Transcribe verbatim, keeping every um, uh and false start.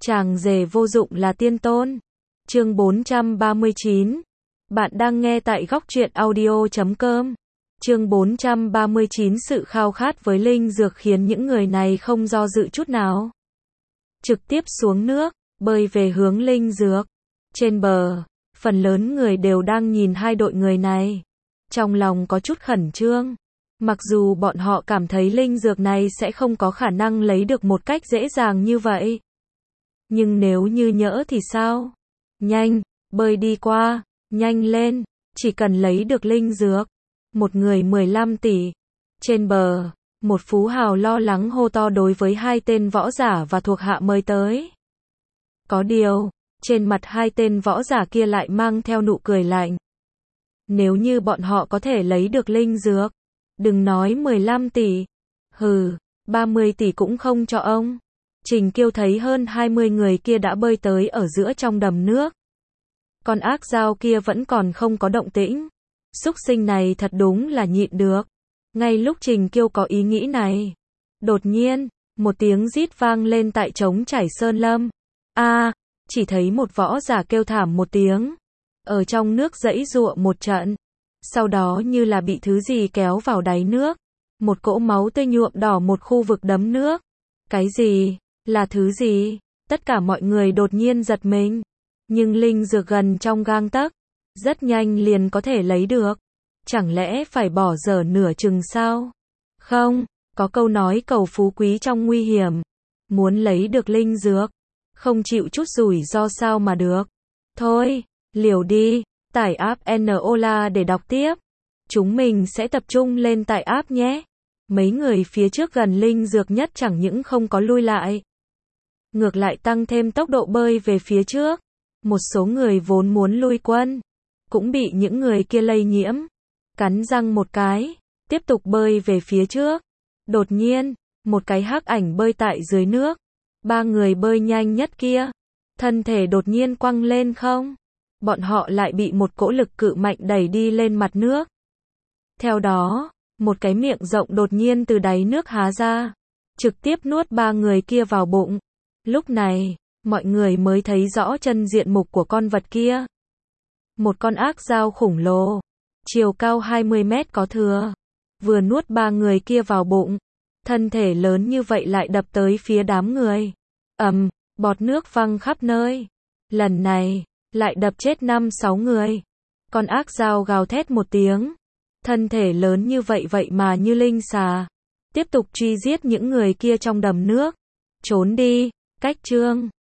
Chàng rể vô dụng là tiên tôn. Chương bốn trăm ba mươi chín. Bạn đang nghe tại góc truyện audio chấm com. Chương bốn trăm ba mươi chín. Sự khao khát với linh dược khiến những người này không do dự chút nào. Trực tiếp xuống nước, bơi về hướng linh dược. Trên bờ, phần lớn người đều đang nhìn hai đội người này. Trong lòng có chút khẩn trương. Mặc dù bọn họ cảm thấy linh dược này sẽ không có khả năng lấy được một cách dễ dàng như vậy. Nhưng nếu như nhỡ thì sao? Nhanh, bơi đi qua, nhanh lên, chỉ cần lấy được linh dược. Một người mười lăm tỷ. Trên bờ, một phú hào lo lắng hô to đối với hai tên võ giả và thuộc hạ mới tới. Có điều, trên mặt hai tên võ giả kia lại mang theo nụ cười lạnh. Nếu như bọn họ có thể lấy được linh dược, đừng nói mười lăm tỷ, hừ, ba mươi tỷ cũng không cho ông. Trình Kiêu thấy hơn hai mươi người kia đã bơi tới ở giữa trong đầm nước. Con ác dao kia vẫn còn không có động tĩnh. Súc sinh này thật đúng là nhịn được. Ngay lúc Trình Kiêu có ý nghĩ này, đột nhiên, một tiếng rít vang lên tại trống trải sơn lâm. A, à, chỉ thấy một võ giả kêu thảm một tiếng, ở trong nước giãy giụa một trận, sau đó như là bị thứ gì kéo vào đáy nước, một cỗ máu tươi nhuộm đỏ một khu vực đấm nước. Cái gì? Là thứ gì? Tất cả mọi người đột nhiên giật mình. Nhưng linh dược gần trong gang tấc, rất nhanh liền có thể lấy được. Chẳng lẽ phải bỏ dở nửa chừng sao? Không, có câu nói cầu phú quý trong nguy hiểm. Muốn lấy được linh dược, không chịu chút rủi ro sao mà được. Thôi, liều đi, tải app Nola để đọc tiếp. Chúng mình sẽ tập trung lên tại app nhé. Mấy người phía trước gần linh dược nhất chẳng những không có lui lại, ngược lại tăng thêm tốc độ bơi về phía trước. Một số người vốn muốn lui quân, cũng bị những người kia lây nhiễm. Cắn răng một cái, tiếp tục bơi về phía trước. Đột nhiên, một cái hắc ảnh bơi tại dưới nước. Ba người bơi nhanh nhất kia, thân thể đột nhiên quăng lên không. Bọn họ lại bị một cỗ lực cự mạnh đẩy đi lên mặt nước. Theo đó, một cái miệng rộng đột nhiên từ đáy nước há ra, trực tiếp nuốt ba người kia vào bụng. Lúc này, mọi người mới thấy rõ chân diện mục của con vật kia. Một con ác dao khủng lồ, chiều cao hai mươi mét có thừa, vừa nuốt ba người kia vào bụng. Thân thể lớn như vậy lại đập tới phía đám người. Ầm, bọt nước văng khắp nơi. Lần này, lại đập chết năm sáu người. Con ác dao gào thét một tiếng. Thân thể lớn như vậy vậy mà như linh xà. Tiếp tục truy giết những người kia trong đầm nước. Trốn đi, cách chương.